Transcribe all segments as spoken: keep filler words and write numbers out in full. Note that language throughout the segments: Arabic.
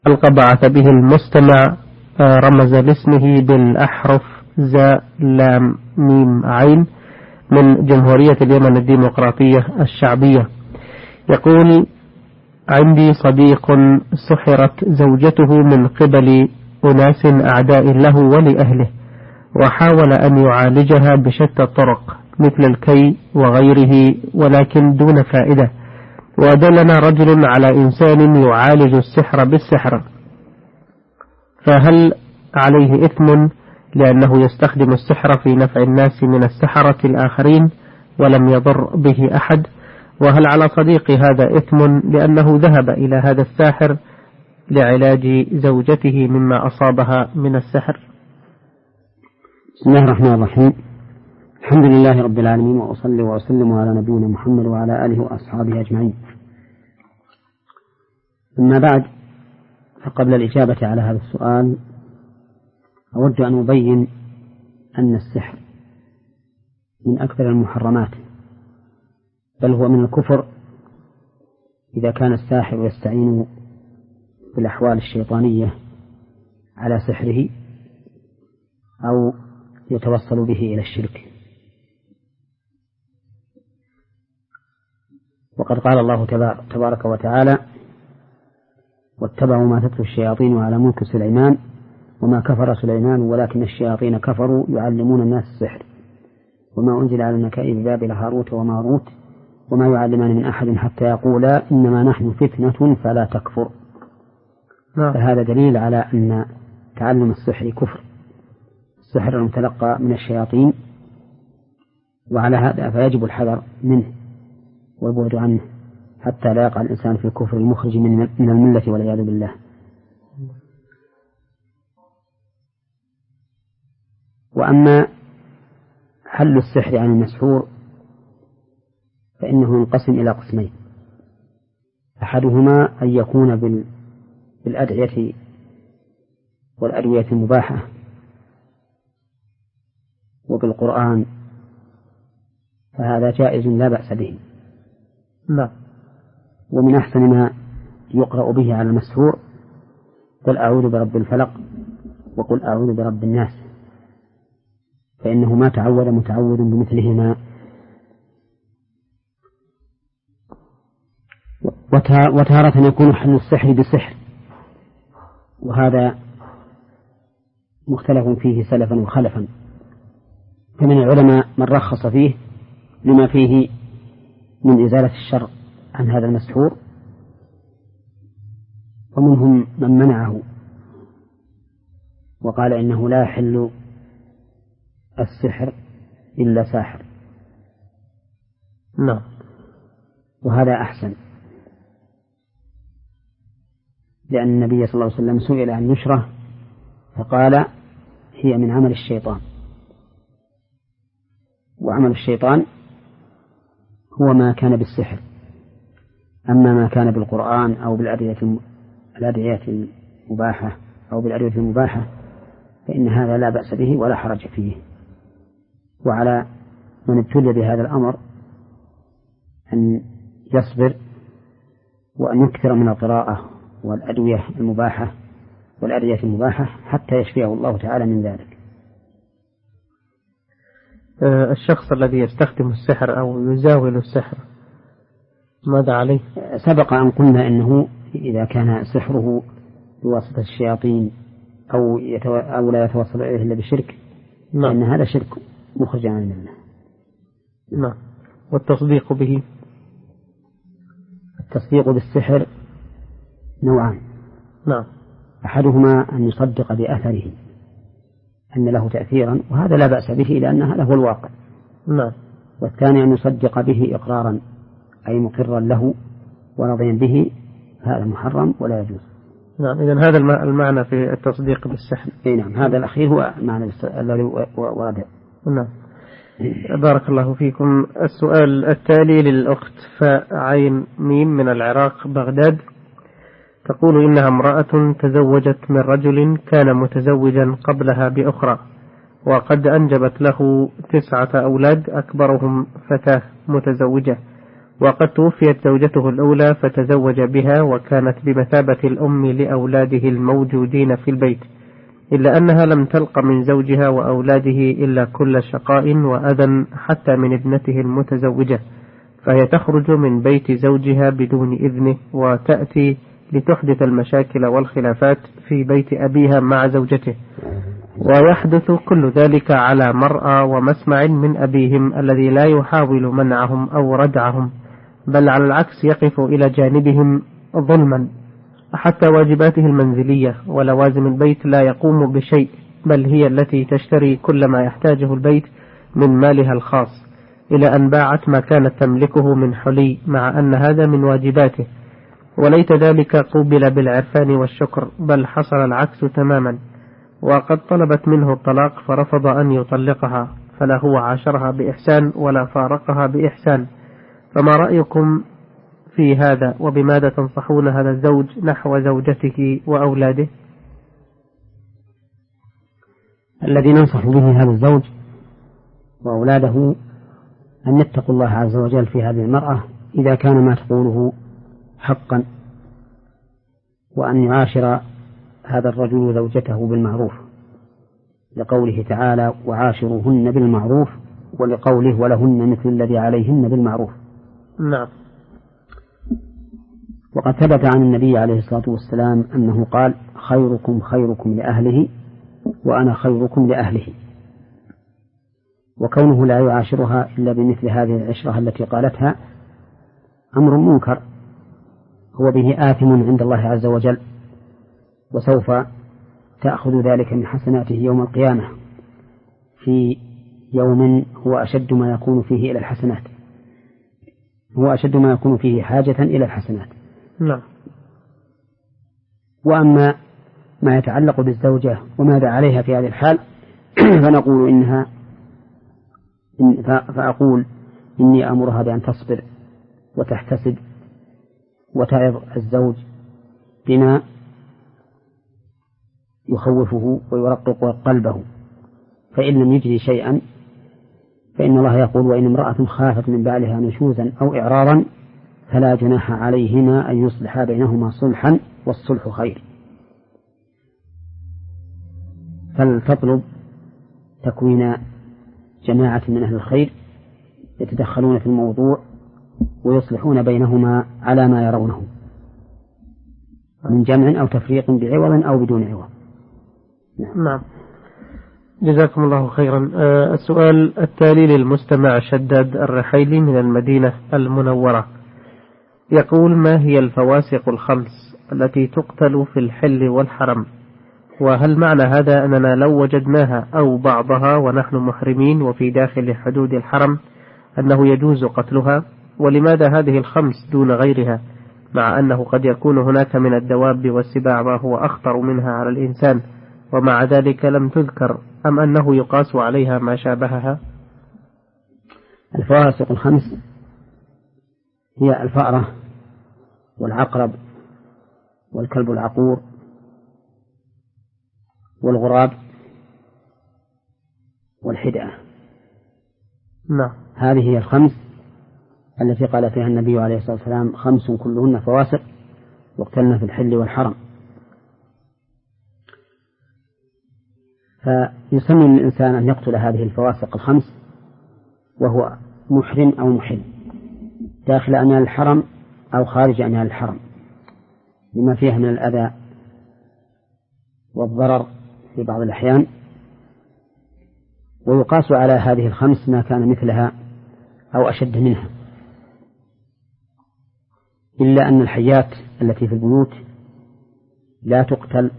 حلقة بعث به المستمع رمز لاسمه بالأحرف زاء لام ميم عين من جمهورية اليمن الديمقراطية الشعبية. يقول: عندي صديق سحرت زوجته من قبل أناس أعداء له ولأهله، وحاول أن يعالجها بشتى الطرق مثل الكي وغيره ولكن دون فائدة، ودلنا رجل على إنسان يعالج السحر بالسحر، فهل عليه إثم لأنه يستخدم السحر في نفع الناس من السحرة الآخرين ولم يضر به أحد؟ وهل على صديقي هذا إثم لأنه ذهب إلى هذا الساحر لعلاج زوجته مما أصابها من السحر؟ بسم الله الرحمن الرحيم. الحمد لله رب العالمين، وأصلي وأسلم على نبينا محمد وعلى آله وأصحابه أجمعين. أما بعد، فقبل الإجابة على هذا السؤال أود أن أبين أن السحر من أكثر المحرمات، بل هو من الكفر إذا كان الساحر يستعين بالأحوال الشيطانية على سحره أو يتوصل به إلى الشرك. وقد قال الله تبارك وتعالى: واتبعوا ما تتلو الشياطين على ملك سليمان وما كفر سليمان ولكن الشياطين كفروا يعلمون الناس السحر وما أنزل على الملائكة ببابل هاروت وماروت وما يعلمان من أحد حتى يقولا إنما نحن فتنة فلا تكفر. فهذا دليل على أن تعلم السحر كفر، السحر المتلقى من الشياطين، وعلى هذا فيجب الحذر منه والبعد عنه حتى لا يقع الإنسان في الكفر المخرج من الملة والعياذ بالله. وأما حل السحر عن المسحور فإنه ينقسم إلى قسمين: أحدهما أن يكون بالأدعية والأدوية المباحة وبالقرآن، فهذا جائز لا بأس به. لا. ومن أحسن ما يقرأ به على المسحور: قل أعوذ برب الفلق وقل أعوذ برب الناس، فإنه ما تعود متعود بمثلهما. وتارة يكون حل السحر بسحر، وهذا مختلف فيه سلفا وخلفا، فمن العلماء من رخص فيه لما فيه من إزالة الشر عن هذا المسحور، ومنهم من منعه وقال إنه لا يحل السحر إلا ساحر. نعم. وهذا أحسن، لأن النبي صلى الله عليه وسلم سئل عن نشرة فقال: هي من عمل الشيطان، وعمل الشيطان هو ما كان بالسحر، أما ما كان بالقرآن أو بالأدعية المباحة أو بالأدعية المباحة فإن هذا لا بأس به ولا حرج فيه. وعلى من ابتلي بهذا الأمر أن يصبر وأن يكثر من القراءة والأدوية المباحة والأدعية المباحة حتى يشفيه الله تعالى من ذلك. الشخص الذي يستخدم السحر أو يزاول السحر ماذا عليه؟ سبق أن قلنا إنه إذا كان سحره بواسطة الشياطين أو, يتو... أو لا يتوصل إليه إلا بشرك، فإن هذا شرك مخرج عن الملة. نعم. والتصديق به؟ التصديق بالسحر نوعان. نعم. أحدهما أن يصدق بأثره أن له تأثيرا، وهذا لا بأس به لأن هذا هو الواقع. نعم. والثاني أن يصدق به إقرارا أي مقرا له ورضيا به، هذا محرم ولا يجوز. نعم. إذن هذا المعنى في التصديق بالسحر. إيه نعم، هذا الأخير هو معنى الذي ورد. نعم. بارك الله فيكم. السؤال التالي للأخت فاء عين ميم من العراق بغداد، تقول إنها امرأة تزوجت من رجل كان متزوجا قبلها بأخرى، وقد أنجبت له تسعة أولاد أكبرهم فتاة متزوجة، وقد توفيت زوجته الأولى فتزوج بها وكانت بمثابة الأم لأولاده الموجودين في البيت، إلا أنها لم تلق من زوجها وأولاده إلا كل شقاء وأذى حتى من ابنته المتزوجة، فهي تخرج من بيت زوجها بدون إذنه وتأتي لتحدث المشاكل والخلافات في بيت أبيها مع زوجته، ويحدث كل ذلك على مرأى ومسمع من أبيهم الذي لا يحاول منعهم أو ردعهم، بل على العكس يقف إلى جانبهم ظلما، حتى واجباته المنزلية ولوازم البيت لا يقوم بشيء، بل هي التي تشتري كل ما يحتاجه البيت من مالها الخاص، إلى أن باعت ما كانت تملكه من حلي، مع أن هذا من واجباته، وليت ذلك قوبل بالعرفان والشكر، بل حصل العكس تماما، وقد طلبت منه الطلاق فرفض أن يطلقها، فلا هو عاشرها بإحسان ولا فارقها بإحسان. فما رأيكم في هذا، وبماذا تنصحون هذا الزوج نحو زوجته وأولاده؟ الذي ننصح به هذا الزوج وأولاده أن يتقوا الله عز وجل في هذه المرأة إذا كان ما تقوله حقا، وأن يعاشر هذا الرجل زوجته بالمعروف، لقوله تعالى وعاشروهن بالمعروف، ولقوله ولهن مثل الذي عليهن بالمعروف. نعم. وقد ثبت عن النبي عليه الصلاة والسلام أنه قال خيركم خيركم لأهله وأنا خيركم لأهله، وكونه لا يعاشرها إلا بمثل هذه العشرة التي قالتها أمر منكر، هو به آثم عند الله عز وجل، وسوف تأخذ ذلك من حسناته يوم القيامة في يوم هو أشد ما يكون فيه إلى الحسنات، هو أشد ما يكون فيه حاجة إلى الحسنات. نعم. وأما ما يتعلق بالزوجة وماذا عليها في هذه الحال فنقول إنها إن فأقول إني أمرها بأن تصبر وتحتسب وتعظ الزوج بما يخوفه ويرقق قلبه، فإن لم يجري شيئا فإن الله يقول وإن امرأة خافت من بعلها نشوزا أو إعراضا فلا جناح عليهما أن يصلحا بينهما صلحا والصلح خير. فلتطلب تكوين جماعة من أهل الخير يتدخلون في الموضوع ويصلحون بينهما على ما يرونه من جمع أو تفريق بعوض أو بدون عوض. نعم. نعم. جزاكم الله خيرا. آه السؤال التالي للمستمع شداد الرحيلي من المدينة المنورة، يقول ما هي الفواسق الخمس التي تقتل في الحل والحرم، وهل معنى هذا أننا لو وجدناها أو بعضها ونحن محرمين وفي داخل حدود الحرم أنه يجوز قتلها، ولماذا هذه الخمس دون غيرها، مع أنه قد يكون هناك من الدواب والسباع ما هو أخطر منها على الإنسان ومع ذلك لم تذكر، أم أنه يقاس عليها ما شابهها؟ الفواسق الخمس هي الفأرة والعقرب والكلب العقور والغراب والحدأة. نعم. هذه هي الخمس التي قال فيها النبي عليه الصلاة والسلام خمس كلهن فواسق واقتلن في الحل والحرم. فيسمى الإنسان أن يقتل هذه الفواسق الخمس وهو محرم أو محل داخل أميال الحرم أو خارج أميال الحرم لما فيها من الأذى والضرر في بعض الأحيان، ويقاس على هذه الخمس ما كان مثلها أو أشد منها، إلا أن الحيات التي في البيوت لا تقتل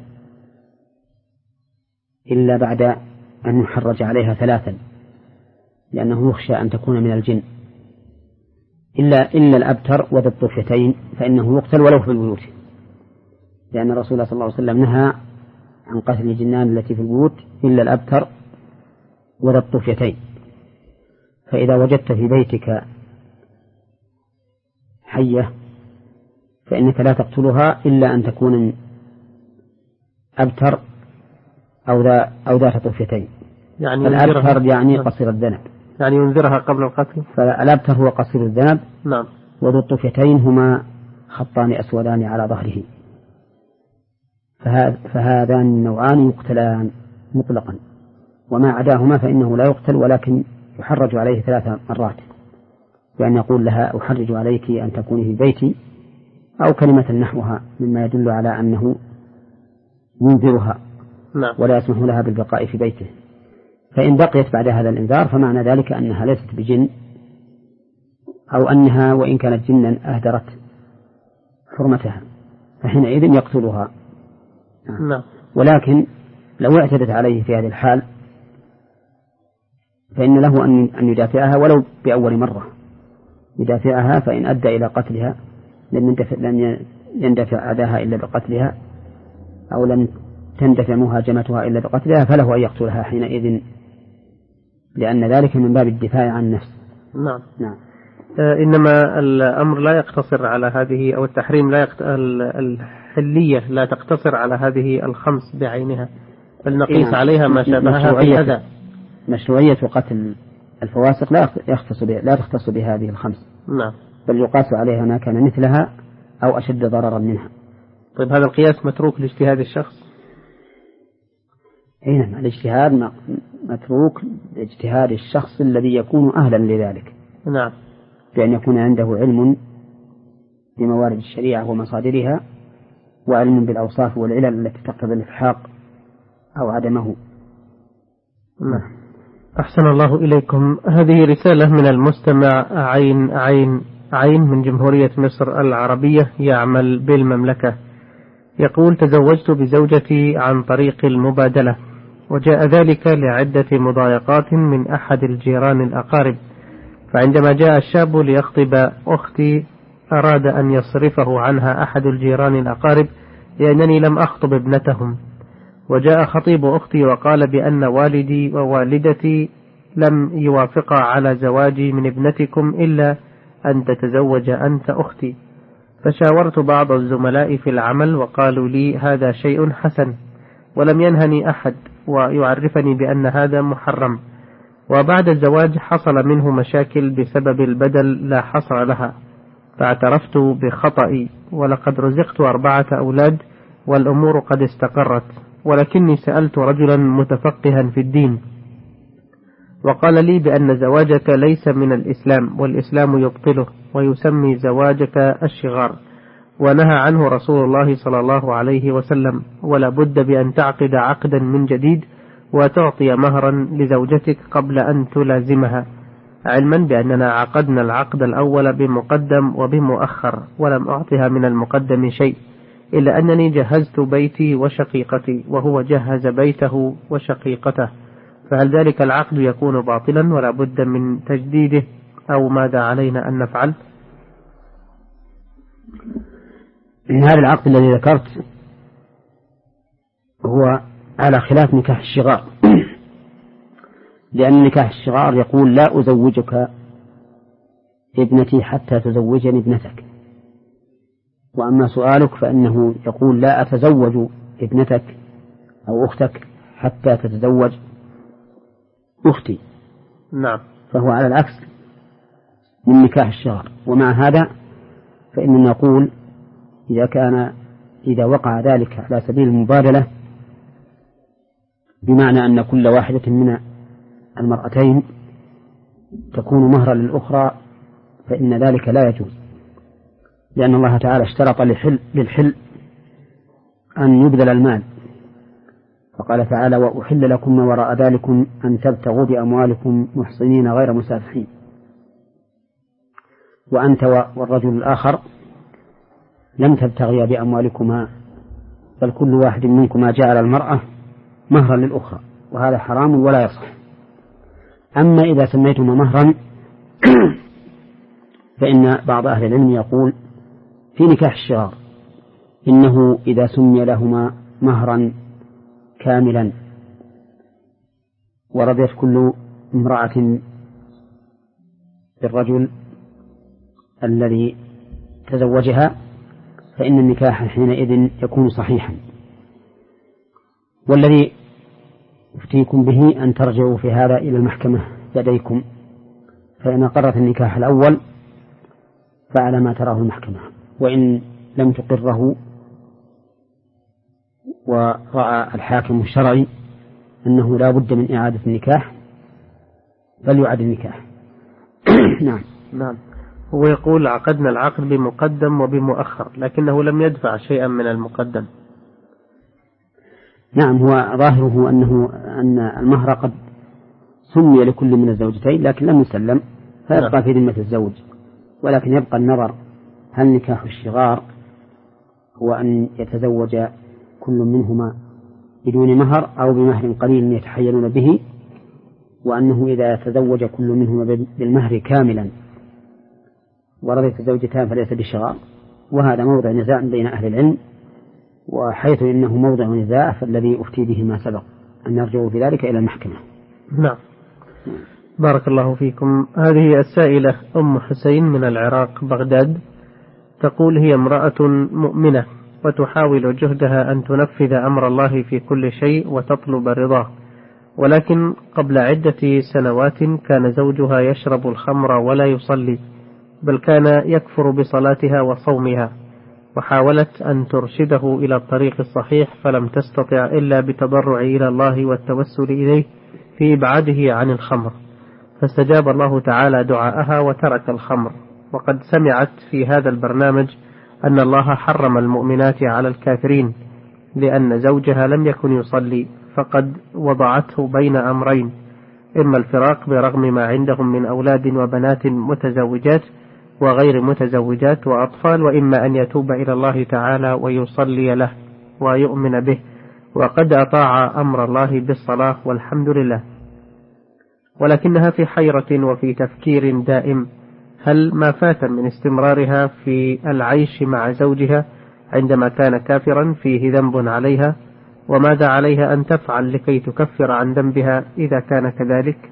إلا بعد أن يحرج عليها ثلاثا، لأنه يخشى أن تكون من الجن، إلا إلا الأبتر وذا الطفيتين فإنه يقتل ولو في البيوت، لأن الرسول صلى الله عليه وسلم نهى عن قتل الجنان التي في البيوت إلا الأبتر وذا الطفيتين. فإذا وجدت في بيتك حية فإنك لا تقتلها إلا أن تكون أبتر أو ذا أو ذات طفيتين. يعني الأبتر يعني قصير الذنب، يعني ينذرها قبل القتل. فالأبتر هو قصير الذنب. نعم. وذو الطفيتين هما خطان أسودان على ظهره، فهذان النوعان يقتلان مطلقا، وما عداهما فإنه لا يقتل ولكن يحرج عليه ثلاث مرات، بأن يقول لها أحرج عليك أن تكوني في بيتي، أو كلمة نحوها مما يدل على أنه ينذرها ولا يسمح لها بالبقاء في بيته. فإن بقيت بعد هذا الإنذار فمعنى ذلك أنها ليست بجن، أو أنها وإن كانت جنا أهدرت حرمتها، فحينئذ يقتلها. نعم. ولكن لو اعتدت عليه في هذه الحال فإن له أن يدافعها ولو بأول مرة، يدافعها، فإن أدى إلى قتلها لم يندفع أداها إلا بقتلها، أو لم تندفع مهاجمتها إلا بقتلها، فله أن يقتلها حينئذ، لأن ذلك من باب الدفاع عن النفس. نعم. نعم. آه إنما الأمر لا يقتصر على هذه، أو التحريم لا يقت... الحلية لا تقتصر على هذه الخمس بعينها، بل نقيس نعم. عليها ما شابهها في الأذى. مشروعية قتل الفواسق لا يختص بها، لا تختص بهذه الخمس. نعم. بل يقاس عليها ما كان مثلها أو أشد ضررا منها. طيب هذا القياس متروك لاجتهاد الشخص؟ أي نعم، الاجتهاد متروك لاجتهاد الشخص الذي يكون أهلا لذلك. نعم. بأن يكون عنده علم بموارد الشريعة ومصادرها، وعلم بالأوصاف والعلل التي تقتضي الإلحاق أو عدمه. نعم. أحسن الله إليكم. هذه رسالة من المستمع عين عين عين من جمهورية مصر العربية، يعمل بالمملكة. يقول: تزوجت بزوجتي عن طريق المبادلة، وجاء ذلك لعدة مضايقات من أحد الجيران الأقارب، فعندما جاء الشاب ليخطب أختي أراد أن يصرفه عنها أحد الجيران الأقارب لأنني لم أخطب ابنتهم، وجاء خطيب أختي وقال بأن والدي ووالدتي لم يوافقا على زواجي من ابنتكم إلا أن تتزوج أنت أختي. فشاورت بعض الزملاء في العمل وقالوا لي هذا شيء حسن، ولم ينهني أحد ويعرفني بأن هذا محرم. وبعد الزواج حصل منه مشاكل بسبب البدل لا حصر لها، فاعترفت بخطئي، ولقد رزقت أربعة أولاد والأمور قد استقرت، ولكني سألت رجلا متفقها في الدين وقال لي بأن زواجك ليس من الإسلام، والإسلام يبطله ويسمي زواجك الشغار، ونهى عنه رسول الله صلى الله عليه وسلم، ولا بد بأن تعقد عقدا من جديد وتعطي مهرا لزوجتك قبل أن تلازمها، علما بأننا عقدنا العقد الأول بمقدم وبمؤخر، ولم أعطها من المقدم شيء، إلا أنني جهزت بيتي وشقيقتي وهو جهز بيته وشقيقته، فهل ذلك العقد يكون باطلا ولا بد من تجديده، أو ماذا علينا أن نفعل؟ هذا العقد الذي ذكرت هو على خلاف نكاح الشغار، لأن نكاح الشغار يقول لا أزوجك ابنتي حتى تزوجني ابنتك، وأما سؤالك فإنه يقول لا أتزوج ابنتك أو أختك حتى تتزوج أختي. نعم. فهو على العكس من نكاح الشغار. ومع هذا فإننا نقول إذا كان إذا وقع ذلك على سبيل المبادلة، بمعنى أن كل واحدة من المرأتين تكون مهرا للأخرى، فإن ذلك لا يجوز، لأن الله تعالى اشترط للحل, للحل أن يبذل المال، فقال تعالى وأحل لكم ما وراء ذلكم أن تبتغوا بأموالكم محصنين غير مسافحين. وأنت والرجل الآخر لم تبتغيا بأموالكما، بل كل واحد منكما جعل المرأة مهرا للأخرى، وهذا حرام ولا يصح. أما إذا سميتما مهرا فإن بعض أهل العلم يقول في نكاح الشغار إنه إذا سمي لهما مهرا كاملا ورضيت كل امرأة بالرجل الذي تزوجها فإن النكاح حينئذ يكون صحيحا. والذي أفتيكم به أن ترجعوا في هذا إلى المحكمة لديكم، فإن أقرت النكاح الأول فعلى ما تراه المحكمة، وإن لم تقره ورأى الحاكم الشرعي أنه لا بد من إعادة النكاح فليعد النكاح. نعم. نعم. هو يقول عقدنا العقد بمقدم وبمؤخر لكنه لم يدفع شيئا من المقدم. نعم، هو ظاهره أنه أن المهر قد سمي لكل من الزوجتين لكن لم يسلم فيبقى في ذمة الزوج، ولكن يبقى النظر هل نكاح الشغار هو أن يتزوج كل منهما بدون مهر أو بمهر قليل يتحيلون به، وأنه إذا تزوج كل منهما بالمهر كاملا ورضيت الزوجتان فليس بشغار. وهذا موضع نزاع بين أهل العلم، وحيث إنه موضع نزاع فالذي أفتي به ما سبق أن يرجعوا في ذلك إلى المحكمة. نعم. بارك الله فيكم. هذه السائلة أم حسين من العراق بغداد تقول هي امرأة مؤمنة وتحاول جهدها أن تنفذ أمر الله في كل شيء وتطلب رضاه، ولكن قبل عدة سنوات كان زوجها يشرب الخمر ولا يصلي، بل كان يكفر بصلاتها وصومها، وحاولت أن ترشده إلى الطريق الصحيح فلم تستطع إلا بتضرع إلى الله والتوسل إليه في إبعاده عن الخمر، فاستجاب الله تعالى دعاءها وترك الخمر. وقد سمعت في هذا البرنامج أن الله حرم المؤمنات على الكافرين لأن زوجها لم يكن يصلي، فقد وضعته بين أمرين: إما الفراق برغم ما عندهم من أولاد وبنات متزوجات وغير متزوجات وأطفال، وإما أن يتوب إلى الله تعالى ويصلي له ويؤمن به، وقد أطاع أمر الله بالصلاة والحمد لله، ولكنها في حيرة وفي تفكير دائم: هل ما فات من استمرارها في العيش مع زوجها عندما كان كافرا فيه ذنب عليها؟ وماذا عليها أن تفعل لكي تكفر عن ذنبها إذا كان كذلك؟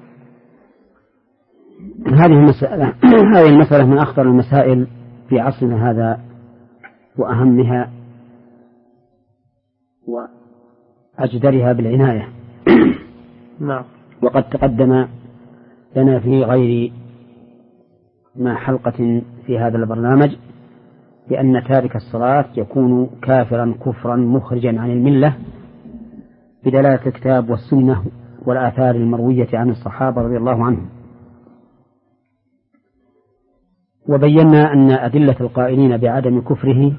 هذه المسألة هذه المسألة من أخطر المسائل في عصرنا هذا وأهمها وأجدرها بالعناية. نعم. وقد تقدم لنا في غير ما حلقة في هذا البرنامج بأن تارك الصلاة يكون كافرا كفرا مخرجا عن الملة بدلالة الكتاب والسنة والآثار المروية عن الصحابة رضي الله عنهم. وبينا أن أدلة القائلين بعدم كفره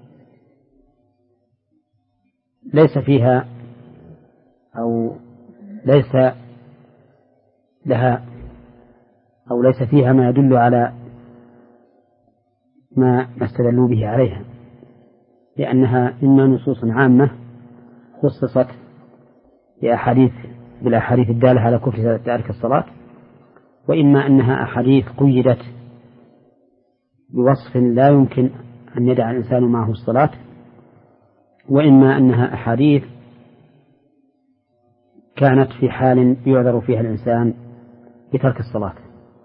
ليس فيها أو ليس لها أو ليس فيها ما يدل على ما استدلوا به عليها، لأنها إما نصوص عامة خصصت بأحاديث بالأحاديث الدالة على كفر تارك الصلاة، وإما أنها أحاديث قيدت بوصف لا يمكن أن يدع الإنسان معه الصلاة، وإما أنها أحاديث كانت في حال يعذر فيها الإنسان بترك الصلاة،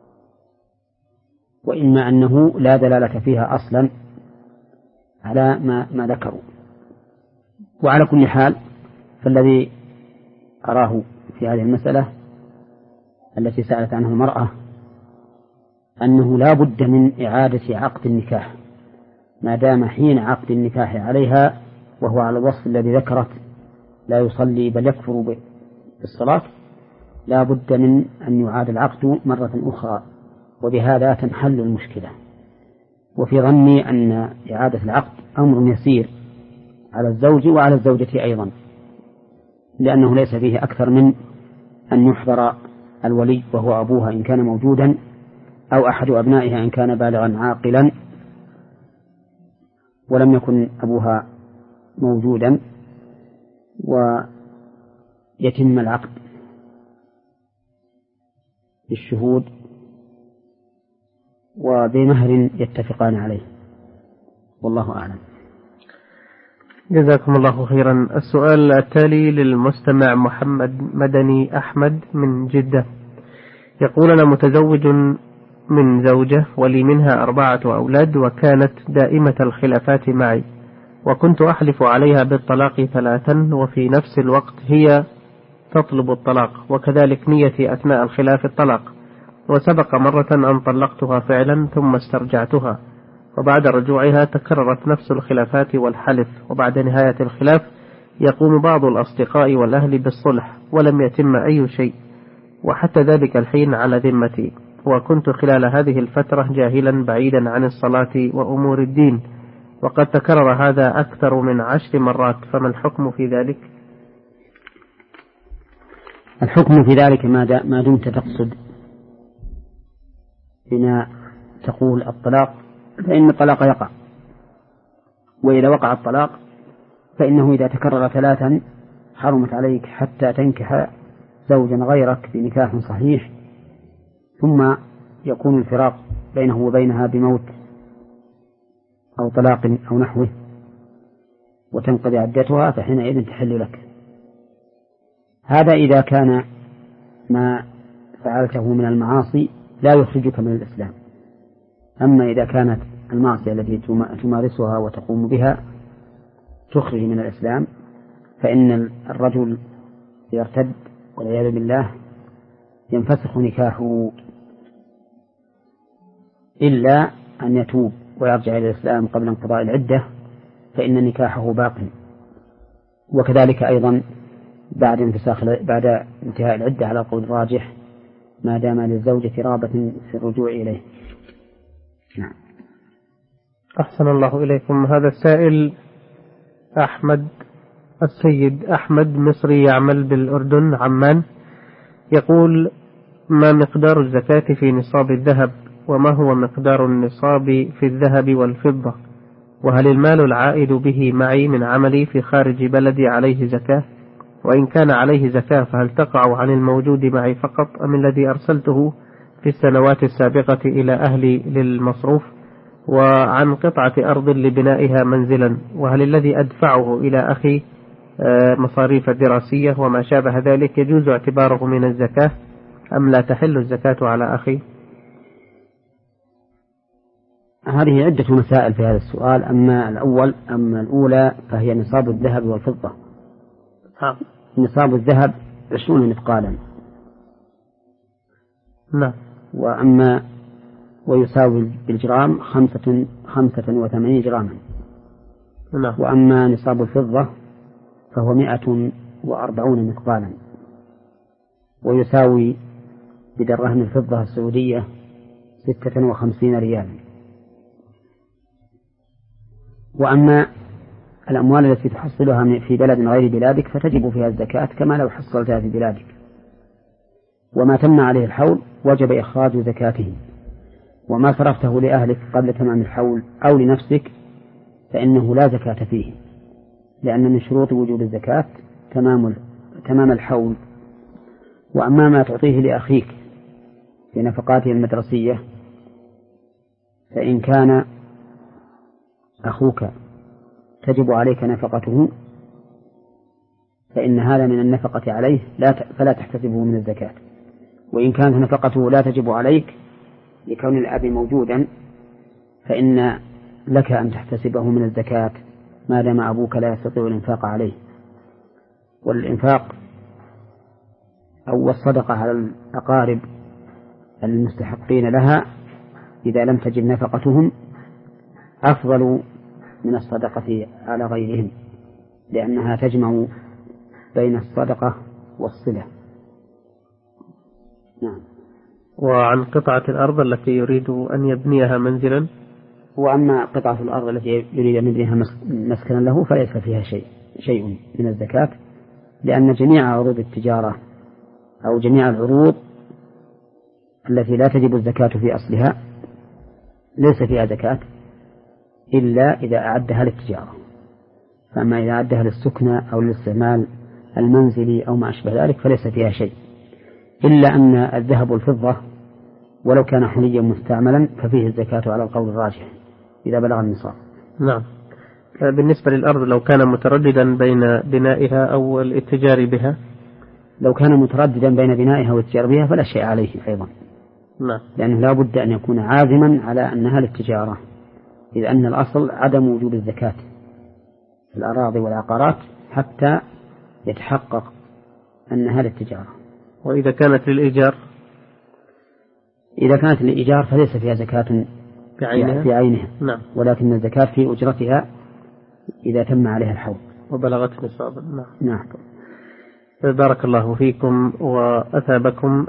وإما أنه لا دلالة فيها أصلا على ما, ما ذكروا. وعلى كل حال فالذي أراه في هذه المسألة التي سألت عنها المرأة أنه لا بد من إعادة عقد النكاح ما دام حين عقد النكاح عليها وهو على الوصف الذي ذكرت لا يصلي بل يكفر بالصلاة، لا بد من أن يعاد العقد مرة أخرى، وبهذا تنحل المشكلة. وفي ظني أن إعادة العقد أمر يسير على الزوج وعلى الزوجة أيضا، لأنه ليس فيه أكثر من أن يحضر الولي وهو أبوها إن كان موجودا أو أحد أبنائها إن كان بالغا عاقلا ولم يكن أبوها موجودا، ويتم العقد بالشهود وبمهر يتفقان عليه، والله أعلم. جزاكم الله خيرا. السؤال التالي للمستمع محمد مدني أحمد من جدة، يقول: أنا متزوج من زوجة ولي منها أربعة أولاد، وكانت دائمة الخلافات معي، وكنت أحلف عليها بالطلاق ثلاثا، وفي نفس الوقت هي تطلب الطلاق، وكذلك نيتي أثناء الخلاف الطلاق، وسبق مرة أن طلقتها فعلا ثم استرجعتها، وبعد رجوعها تكررت نفس الخلافات والحلف، وبعد نهاية الخلاف يقوم بعض الأصدقاء والأهل بالصلح ولم يتم أي شيء، وحتى ذلك الحين على ذمتي، وكنت خلال هذه الفترة جاهلا بعيدا عن الصلاة وأمور الدين، وقد تكرر هذا أكثر من عشر مرات، فما الحكم في ذلك؟ الحكم في ذلك ما دمت تقصد بما تقول الطلاق فإن الطلاق يقع، وإذا وقع الطلاق فإنه إذا تكرر ثلاثا حرمت عليك حتى تنكح زوجا غيرك بنكاح صحيح، ثم يكون الفراق بينه وبينها بموت أو طلاق أو نحوه وتنقضي عدتها، فحينئذ تحل لك. هذا إذا كان ما فعلته من المعاصي لا يخرجك من الإسلام. أما إذا كانت المعصية التي تمارسها وتقوم بها تخرج من الإسلام فإن الرجل يرتد والعياذ بالله ينفسخ نكاحه، إلا أن يتوب ويرجع إلى الإسلام قبل انقضاء العدة فإن نكاحه باق. وكذلك أيضا بعد انفساخ بعد انتهاء العدة على قول الراجح ما دام للزوجة رغبة في الرجوع إليه. نعم. أحسن الله إليكم. هذا السائل أحمد السيد أحمد مصري يعمل بالأردن عمان، يقول: ما مقدار الزكاة في نصاب الذهب؟ وما هو مقدار النصاب في الذهب والفضة؟ وهل المال العائد به معي من عملي في خارج بلدي عليه زكاة؟ وإن كان عليه زكاة فهل تقع عن الموجود معي فقط أم الذي أرسلته في السنوات السابقة إلى أهلي للمصروف؟ وعن قطعة أرض لبنائها منزلا، وهل الذي أدفعه إلى أخي مصاريف دراسية وما شابه ذلك يجوز اعتباره من الزكاة أم لا تحل الزكاة على أخي؟ هذه عدة مسائل في هذا السؤال. أما الأول أما الأولى فهي نصاب الذهب والفضة. نصاب الذهب عشرون مثقالا. نعم. وأما ويساوي بالجرام خمسة خمسة وثمانين جراما. نعم. وأما نصاب الفضة فهو مئة وأربعون مثقالا، ويساوي بدرهم الفضة السعودية ستة وخمسين ريالا. وأما الأموال التي تحصلها في بلد غير بلادك فتجب فيها الزكاة كما لو حصلتها في بلادك. وما تم عليه الحول وجب إخراج زكاته. وما صرفته لأهلك قبل تمام الحول أو لنفسك فإنه لا زكاة فيه، لأن من شروط وجوب الزكاة تمام تمام الحول. وأما ما تعطيه لأخيك في نفقاته المدرسية فإن كان أخوك تجب عليك نفقته فإن هذا من النفقة عليه لا فلا تحتسبه من الزكاة. وإن كانت نفقته لا تجب عليك لكون الأب موجودا فإن لك أن تحتسبه من الزكاة ما دام أبوك لا يستطيع الإنفاق عليه. والإنفاق أو الصدقة على الأقارب المستحقين لها إذا لم تجب نفقتهم أفضل من الصدقة على غيرهم، لأنها تجمع بين الصدقة والصلة. نعم. وعن قطعة الأرض التي يريد أن يبنيها منزلا؟ وأما قطعة الأرض التي يريد أن يبنيها مسكنا له فليس فيها شيء شيء من الزكاة، لأن جميع عروض التجارة أو جميع العروض التي لا تجب الزكاة في أصلها ليس فيها زكاة إلا إذا أعدها للتجارة. فأما إذا أعدها للسكنة أو للاستعمال المنزلي أو ما أشبه ذلك فليس فيها شيء، إلا أن الذهب والفضة ولو كان حليا مستعملا ففيه الزكاة على القول الراجح إذا بلغ النصاب. نعم. بالنسبة للأرض لو كان مترددا بين بنائها أو الاتجار بها؟ لو كان مترددا بين بنائها والاتجار بها فلا شيء عليه أيضا. نعم. لأنه لا بد أن يكون عازما على أنها للتجارة، إذ أن الأصل عدم وجوب الزكاة في الأراضي والعقارات حتى يتحقق أنها للتجارة. وإذا كانت للإيجار؟ إذا كانت للإيجار فليس فيها زكاة بعينها, في عينها. نعم. ولكن الزكاة في أجرتها إذا تم عليها الحول وبلغت نصابا. نعم. نعم. بارك الله فيكم وأثابكم.